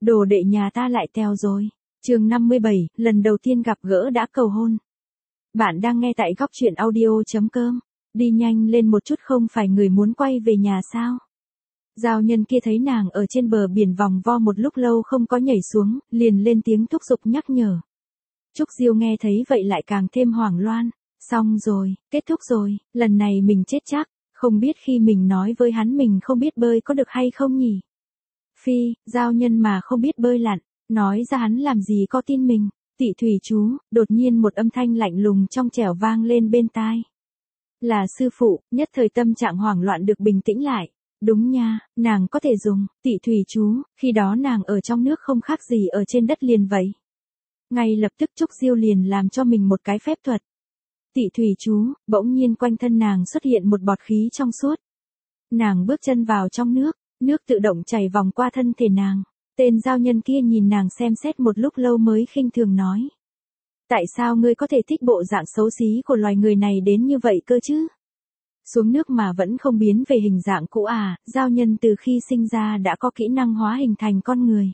đồ đệ nhà ta lại tèo rồi. Chương 57, lần đầu tiên gặp gỡ đã cầu hôn. Bạn đang nghe tại góc truyện audio.com. Đi nhanh lên một chút, không phải người muốn quay về nhà sao? Giao nhân kia thấy nàng ở trên bờ biển vòng vo một lúc lâu không có nhảy xuống, liền lên tiếng thúc giục nhắc nhở. Trúc Diêu nghe thấy vậy lại càng thêm hoảng loạn. Xong rồi, kết thúc rồi, lần này mình chết chắc, không biết khi mình nói với hắn mình không biết bơi có được hay không nhỉ? Phi, giao nhân mà không biết bơi lặn, nói ra hắn làm gì có tin mình. Tị thủy chú, đột nhiên một âm thanh lạnh lùng trong trẻo vang lên bên tai. Là sư phụ, nhất thời tâm trạng hoảng loạn được bình tĩnh lại. Đúng nha, nàng có thể dùng tị thủy chú, khi đó nàng ở trong nước không khác gì ở trên đất liền vậy. Ngay lập tức Trúc Diêu liền làm cho mình một cái phép thuật. Tị thủy chú, bỗng nhiên quanh thân nàng xuất hiện một bọt khí trong suốt. Nàng bước chân vào trong nước, nước tự động chảy vòng qua thân thể nàng. Tên giao nhân kia nhìn nàng xem xét một lúc lâu mới khinh thường nói. Tại sao ngươi có thể thích bộ dạng xấu xí của loài người này đến như vậy cơ chứ? Xuống nước mà vẫn không biến về hình dạng cũ à? Giao nhân từ khi sinh ra đã có kỹ năng hóa hình thành con người.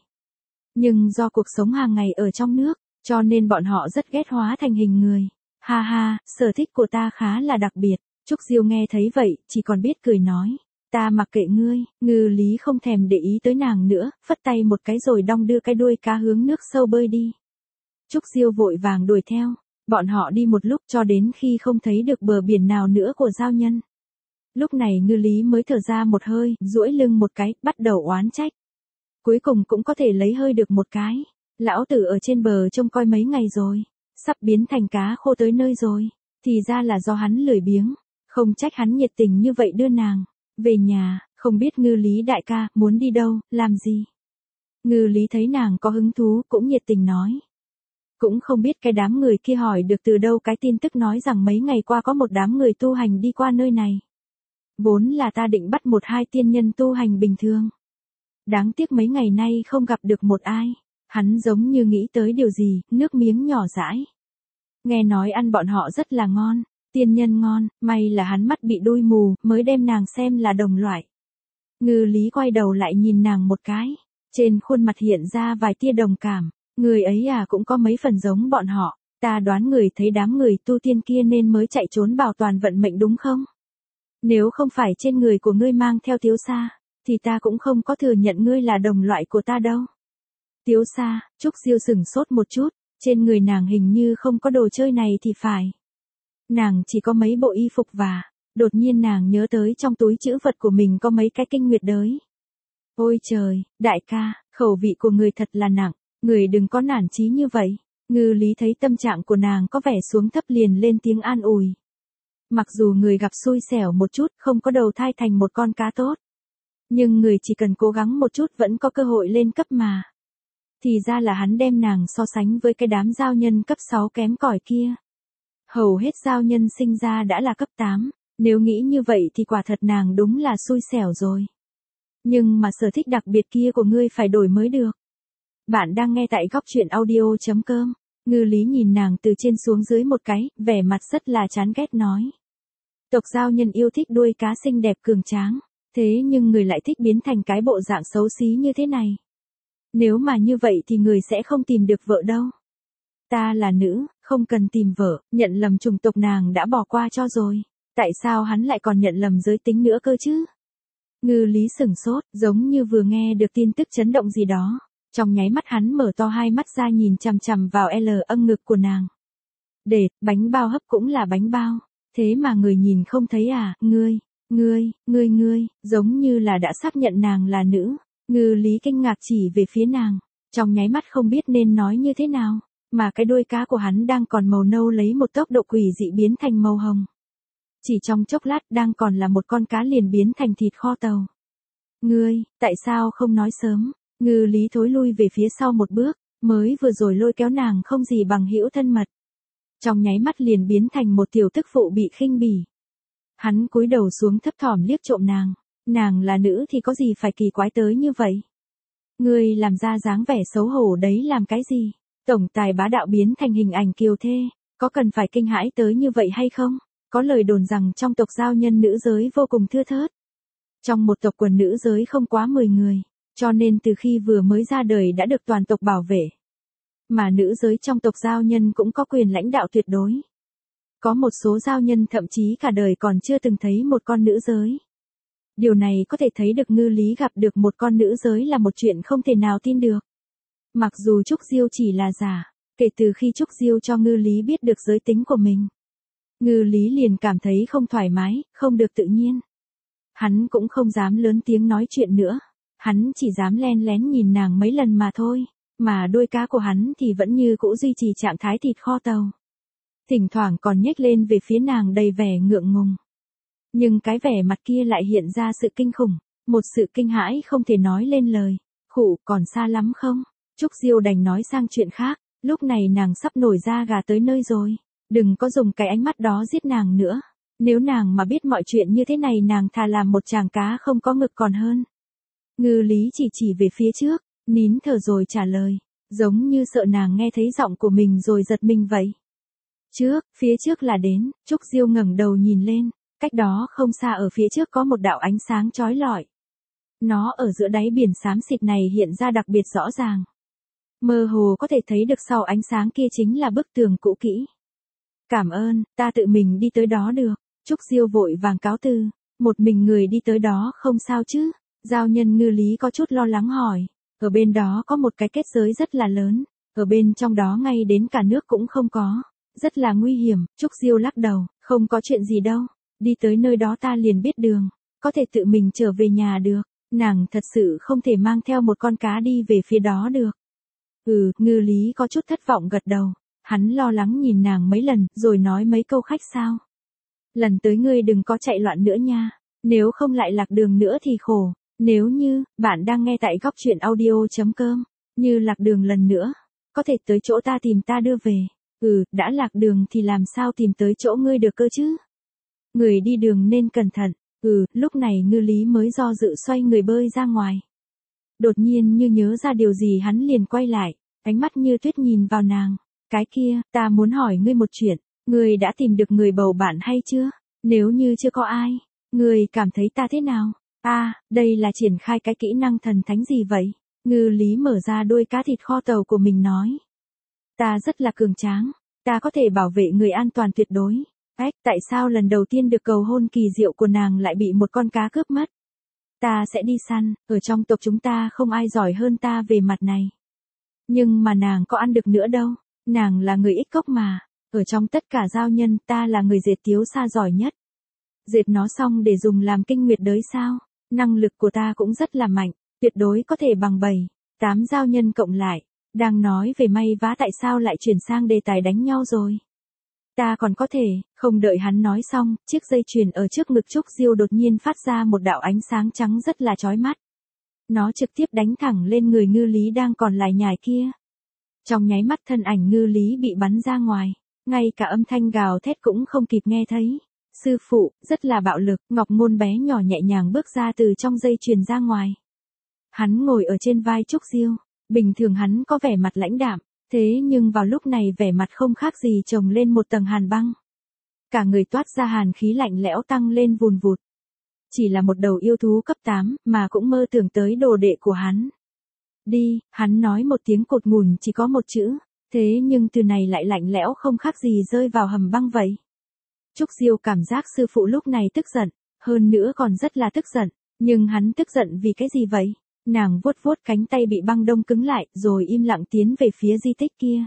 Nhưng do cuộc sống hàng ngày ở trong nước, cho nên bọn họ rất ghét hóa thành hình người. Ha ha, sở thích của ta khá là đặc biệt. Trúc Diêu nghe thấy vậy, chỉ còn biết cười nói. Ta mặc kệ ngươi. Ngư Lý không thèm để ý tới nàng nữa, phất tay một cái rồi đong đưa cái đuôi cá hướng nước sâu bơi đi. Trúc Diêu vội vàng đuổi theo. Bọn họ đi một lúc cho đến khi không thấy được bờ biển nào nữa của giao nhân. Lúc này Ngư Lý mới thở ra một hơi, duỗi lưng một cái, bắt đầu oán trách. Cuối cùng cũng có thể lấy hơi được một cái. Lão tử ở trên bờ trông coi mấy ngày rồi, sắp biến thành cá khô tới nơi rồi. Thì ra là do hắn lười biếng, không trách hắn nhiệt tình như vậy đưa nàng về nhà. Không biết Ngư Lý đại ca muốn đi đâu, làm gì? Ngư Lý thấy nàng có hứng thú cũng nhiệt tình nói. Cũng không biết cái đám người kia hỏi được từ đâu cái tin tức nói rằng mấy ngày qua có một đám người tu hành đi qua nơi này. Vốn là ta định bắt một hai tiên nhân tu hành bình thường. Đáng tiếc mấy ngày nay không gặp được một ai. Hắn giống như nghĩ tới điều gì, nước miếng nhỏ rãi. Nghe nói ăn bọn họ rất là ngon, tiên nhân ngon, may là hắn mắt bị đuôi mù, mới đem nàng xem là đồng loại. Ngư Lý quay đầu lại nhìn nàng một cái, trên khuôn mặt hiện ra vài tia đồng cảm. Người ấy à cũng có mấy phần giống bọn họ, ta đoán người thấy đám người tu tiên kia nên mới chạy trốn bảo toàn vận mệnh đúng không? Nếu không phải trên người của ngươi mang theo Tiếu Sa, thì ta cũng không có thừa nhận ngươi là đồng loại của ta đâu. Tiếu Sa, Trúc Diêu sửng sốt một chút, trên người nàng hình như không có đồ chơi này thì phải. Nàng chỉ có mấy bộ y phục và, đột nhiên nàng nhớ tới trong túi trữ vật của mình có mấy cái kinh nguyệt đới. Ôi trời, đại ca, khẩu vị của người thật là nặng, người đừng có nản chí như vậy. Ngư Lý thấy tâm trạng của nàng có vẻ xuống thấp liền lên tiếng an ủi. Mặc dù người gặp xui xẻo một chút không có đầu thai thành một con cá tốt. Nhưng người chỉ cần cố gắng một chút vẫn có cơ hội lên cấp mà. Thì ra là hắn đem nàng so sánh với cái đám giao nhân cấp 6 kém cỏi kia. Hầu hết giao nhân sinh ra đã là cấp 8, nếu nghĩ như vậy thì quả thật nàng đúng là xui xẻo rồi. Nhưng mà sở thích đặc biệt kia của ngươi phải đổi mới được. Bạn đang nghe tại góc truyện audio.com. Ngư Lý nhìn nàng từ trên xuống dưới một cái, vẻ mặt rất là chán ghét nói. Tộc giao nhân yêu thích đuôi cá xinh đẹp cường tráng, thế nhưng người lại thích biến thành cái bộ dạng xấu xí như thế này. Nếu mà như vậy thì người sẽ không tìm được vợ đâu. Ta là nữ, không cần tìm vợ, nhận lầm chủng tộc nàng đã bỏ qua cho rồi. Tại sao hắn lại còn nhận lầm giới tính nữa cơ chứ? Ngư Lý sửng sốt, giống như vừa nghe được tin tức chấn động gì đó. Trong nháy mắt hắn mở to hai mắt ra nhìn chằm chằm vào âng ngực của nàng. Để, bánh bao hấp cũng là bánh bao. Thế mà người nhìn không thấy à? Ngươi, giống như là đã xác nhận nàng là nữ. Ngư Lý kinh ngạc chỉ về phía nàng. Trong nháy mắt không biết nên nói như thế nào. Mà cái đuôi cá của hắn đang còn màu nâu lấy một tốc độ quỷ dị biến thành màu hồng. Chỉ trong chốc lát đang còn là một con cá liền biến thành thịt kho tàu. Ngươi, tại sao không nói sớm? Ngư Lý thối lui về phía sau một bước, mới vừa rồi lôi kéo nàng không gì bằng hữu thân mật. Trong nháy mắt liền biến thành một tiểu tức phụ bị khinh bỉ. Hắn cúi đầu xuống thấp thỏm liếc trộm nàng là nữ thì có gì phải kỳ quái tới như vậy? Ngươi làm ra dáng vẻ xấu hổ đấy làm cái gì? Tổng tài bá đạo biến thành hình ảnh kiều thê, có cần phải kinh hãi tới như vậy hay không? Có lời đồn rằng trong tộc giao nhân nữ giới vô cùng thưa thớt. Trong một tộc quần nữ giới không quá 10 người. cho nên từ khi vừa mới ra đời đã được toàn tộc bảo vệ. Mà nữ giới trong tộc giao nhân cũng có quyền lãnh đạo tuyệt đối. Có một số giao nhân thậm chí cả đời còn chưa từng thấy một con nữ giới. Điều này có thể thấy được Ngư Lý gặp được một con nữ giới là một chuyện không thể nào tin được. Mặc dù Trúc Diêu chỉ là giả, kể từ khi Trúc Diêu cho Ngư Lý biết được giới tính của mình, Ngư Lý liền cảm thấy không thoải mái, không được tự nhiên. Hắn cũng không dám lớn tiếng nói chuyện nữa, hắn chỉ dám len lén nhìn nàng mấy lần mà thôi, mà đôi cá của hắn thì vẫn như cũ duy trì trạng thái thịt kho tàu. Thỉnh thoảng còn nhếch lên về phía nàng đầy vẻ ngượng ngùng. Nhưng cái vẻ mặt kia lại hiện ra sự kinh khủng, một sự kinh hãi không thể nói lên lời. Khụ, còn xa lắm không? Trúc Diêu đành nói sang chuyện khác, lúc này nàng sắp nổi da gà tới nơi rồi. Đừng có dùng cái ánh mắt đó giết nàng nữa. Nếu nàng mà biết mọi chuyện như thế này nàng thà làm một chàng cá không có ngực còn hơn. Ngư Lý chỉ về phía trước, nín thở rồi trả lời, giống như sợ nàng nghe thấy giọng của mình rồi giật mình vậy. Phía trước là đến, Trúc Diêu ngẩng đầu nhìn lên, cách đó không xa ở phía trước có một đạo ánh sáng chói lọi. Nó ở giữa đáy biển xám xịt này hiện ra đặc biệt rõ ràng. Mơ hồ có thể thấy được sau ánh sáng kia chính là bức tường cũ kỹ. Cảm ơn, ta tự mình đi tới đó được. Trúc Diêu vội vàng cáo từ, một mình người đi tới đó không sao chứ? Giao nhân Ngư Lý có chút lo lắng hỏi, ở bên đó có một cái kết giới rất là lớn, ở bên trong đó ngay đến cả nước cũng không có, rất là nguy hiểm. Trúc Diêu lắc đầu, không có chuyện gì đâu, đi tới nơi đó ta liền biết đường, có thể tự mình trở về nhà được. Nàng thật sự không thể mang theo một con cá đi về phía đó được. Ngư Lý có chút thất vọng gật đầu, hắn lo lắng nhìn nàng mấy lần rồi nói mấy câu khách sáo. Lần tới ngươi đừng có chạy loạn nữa nha, nếu không lại lạc đường nữa thì khổ. Nếu như, bạn đang nghe tại góc truyện audio.com, như lạc đường lần nữa, có thể tới chỗ ta tìm ta đưa về. Đã lạc đường thì làm sao tìm tới chỗ ngươi được cơ chứ? Người đi đường nên cẩn thận. Lúc này Ngư Lý mới do dự xoay người bơi ra ngoài. Đột nhiên như nhớ ra điều gì hắn liền quay lại, ánh mắt như tuyết nhìn vào nàng. Cái kia, ta muốn hỏi ngươi một chuyện, ngươi đã tìm được người bầu bạn hay chưa? Nếu như chưa có ai, ngươi cảm thấy ta thế nào? Đây là triển khai cái kỹ năng thần thánh gì vậy? Ngư Lý mở ra đôi cá thịt kho tàu của mình nói. Ta rất là cường tráng, ta có thể bảo vệ người an toàn tuyệt đối. Tại sao lần đầu tiên được cầu hôn kỳ diệu của nàng lại bị một con cá cướp mất? Ta sẽ đi săn, ở trong tộc chúng ta không ai giỏi hơn ta về mặt này. Nhưng mà nàng có ăn được nữa đâu, nàng là người ích cốc mà, ở trong tất cả giao nhân ta là người dệt tiếu sa giỏi nhất. Dệt nó xong để dùng làm kinh nguyệt đới sao? Năng lực của ta cũng rất là mạnh, tuyệt đối có thể bằng 7-8 giao nhân cộng lại. Đang nói về may vá tại sao lại chuyển sang đề tài đánh nhau rồi? Ta còn có thể, không đợi hắn nói xong, chiếc dây chuyền ở trước ngực Trúc Diêu đột nhiên phát ra một đạo ánh sáng trắng rất là chói mắt. Nó trực tiếp đánh thẳng lên người Ngư Lý đang còn lải nhải kia. Trong nháy mắt thân ảnh Ngư Lý bị bắn ra ngoài, ngay cả âm thanh gào thét cũng không kịp nghe thấy. Sư phụ, rất là bạo lực, Ngọc Ngôn bé nhỏ nhẹ nhàng bước ra từ trong dây chuyền ra ngoài. Hắn ngồi ở trên vai Trúc Diêu, bình thường hắn có vẻ mặt lãnh đạm, thế nhưng vào lúc này vẻ mặt không khác gì chồng lên một tầng hàn băng. Cả người toát ra hàn khí lạnh lẽo tăng lên vùn vụt. Chỉ là một đầu yêu thú cấp 8 mà cũng mơ tưởng tới đồ đệ của hắn. Đi, hắn nói một tiếng cột ngùn chỉ có một chữ, thế nhưng từ này lại lạnh lẽo không khác gì rơi vào hầm băng vậy. Trúc Diêu cảm giác sư phụ lúc này tức giận, hơn nữa còn rất là tức giận, nhưng hắn tức giận vì cái gì vậy? Nàng vuốt vuốt cánh tay bị băng đông cứng lại, rồi im lặng tiến về phía di tích kia.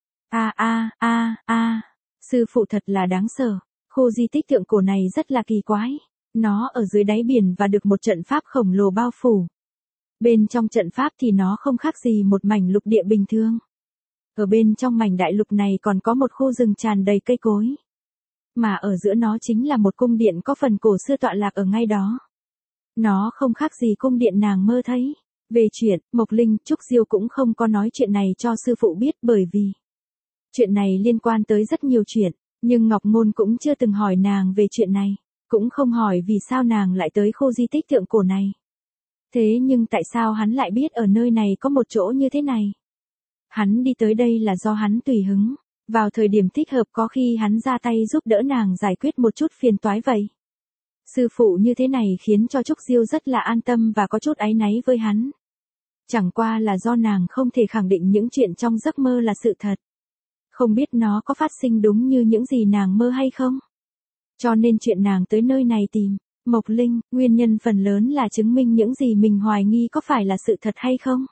Sư phụ thật là đáng sợ, khu di tích thượng cổ này rất là kỳ quái, nó ở dưới đáy biển và được một trận pháp khổng lồ bao phủ. Bên trong trận pháp thì nó không khác gì một mảnh lục địa bình thường. Ở bên trong mảnh đại lục này còn có một khu rừng tràn đầy cây cối. Mà ở giữa nó chính là một cung điện có phần cổ xưa tọa lạc ở ngay đó. Nó không khác gì cung điện nàng mơ thấy. Về chuyện, Mộc Linh, Trúc Diêu cũng không có nói chuyện này cho sư phụ biết bởi vì chuyện này liên quan tới rất nhiều chuyện, nhưng Ngọc Ngôn cũng chưa từng hỏi nàng về chuyện này, cũng không hỏi vì sao nàng lại tới khu di tích thượng cổ này. Thế nhưng tại sao hắn lại biết ở nơi này có một chỗ như thế này? Hắn đi tới đây là do hắn tùy hứng, vào thời điểm thích hợp có khi hắn ra tay giúp đỡ nàng giải quyết một chút phiền toái vậy. Sư phụ như thế này khiến cho Trúc Diêu rất là an tâm và có chút áy náy với hắn. Chẳng qua là do nàng không thể khẳng định những chuyện trong giấc mơ là sự thật. Không biết nó có phát sinh đúng như những gì nàng mơ hay không. Cho nên chuyện nàng tới nơi này tìm Mộc Linh, nguyên nhân phần lớn là chứng minh những gì mình hoài nghi có phải là sự thật hay không.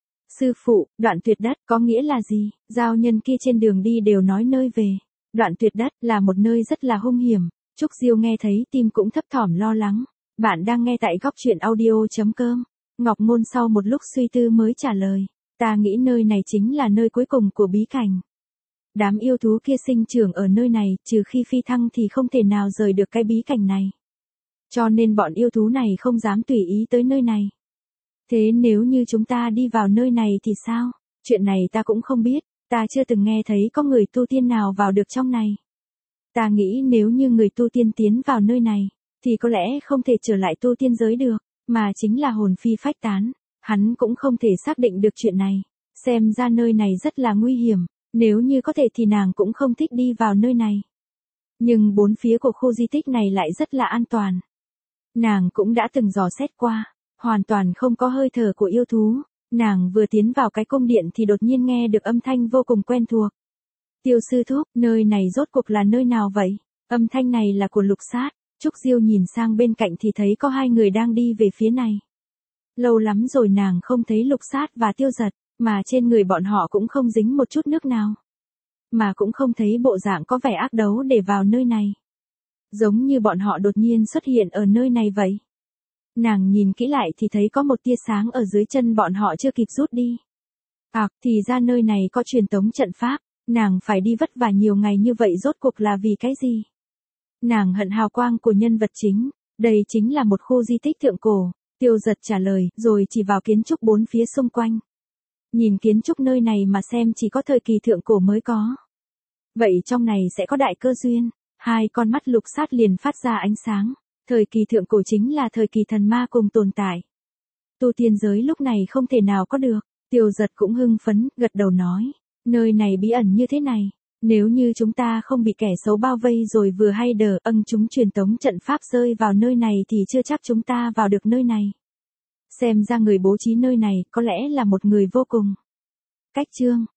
Sư phụ, đoạn tuyệt đất có nghĩa là gì? Giao nhân kia trên đường đi đều nói nơi về. Đoạn tuyệt đất là một nơi rất là hung hiểm. Trúc Diêu nghe thấy tim cũng thấp thỏm lo lắng. Bạn đang nghe tại góc truyện audio.com. Ngọc Ngôn sau một lúc suy tư mới trả lời. Ta nghĩ nơi này chính là nơi cuối cùng của bí cảnh. Đám yêu thú kia sinh trưởng ở nơi này, trừ khi phi thăng thì không thể nào rời được cái bí cảnh này. Cho nên bọn yêu thú này không dám tùy ý tới nơi này. Thế nếu như chúng ta đi vào nơi này thì sao? Chuyện này ta cũng không biết, ta chưa từng nghe thấy có người tu tiên nào vào được trong này. Ta nghĩ nếu như người tu tiên tiến vào nơi này, thì có lẽ không thể trở lại tu tiên giới được, mà chính là hồn phi phách tán. Hắn cũng không thể xác định được chuyện này. Xem ra nơi này rất là nguy hiểm, nếu như có thể thì nàng cũng không thích đi vào nơi này. Nhưng bốn phía của khu di tích này lại rất là an toàn. Nàng cũng đã từng dò xét qua, hoàn toàn không có hơi thở của yêu thú. Nàng vừa tiến vào cái cung điện thì đột nhiên nghe được âm thanh vô cùng quen thuộc. Tiêu sư thúc, nơi này rốt cuộc là nơi nào vậy? Âm thanh này là của Lục Sát. Trúc Diêu nhìn sang bên cạnh thì thấy có hai người đang đi về phía này. Lâu lắm rồi nàng không thấy Lục Sát và Tiêu Giật, mà trên người bọn họ cũng không dính một chút nước nào. Mà cũng không thấy bộ dạng có vẻ ác đấu để vào nơi này. Giống như bọn họ đột nhiên xuất hiện ở nơi này vậy. Nàng nhìn kỹ lại thì thấy có một tia sáng ở dưới chân bọn họ chưa kịp rút đi. Thì ra nơi này có truyền tống trận pháp, nàng phải đi vất vả nhiều ngày như vậy rốt cuộc là vì cái gì? Nàng hận hào quang của nhân vật chính, đây chính là một khu di tích thượng cổ. Tiêu Giật trả lời, rồi chỉ vào kiến trúc bốn phía xung quanh. Nhìn kiến trúc nơi này mà xem chỉ có thời kỳ thượng cổ mới có. Vậy trong này sẽ có đại cơ duyên. Hai con mắt Lục Sát liền phát ra ánh sáng. Thời kỳ thượng cổ chính là thời kỳ thần ma cùng tồn tại. Tu tiên giới lúc này không thể nào có được. Tiêu Giật cũng hưng phấn, gật đầu nói. Nơi này bí ẩn như thế này. Nếu như chúng ta không bị kẻ xấu bao vây rồi vừa hay chúng truyền tống trận pháp rơi vào nơi này thì chưa chắc chúng ta vào được nơi này. Xem ra người bố trí nơi này có lẽ là một người vô cùng cách chương.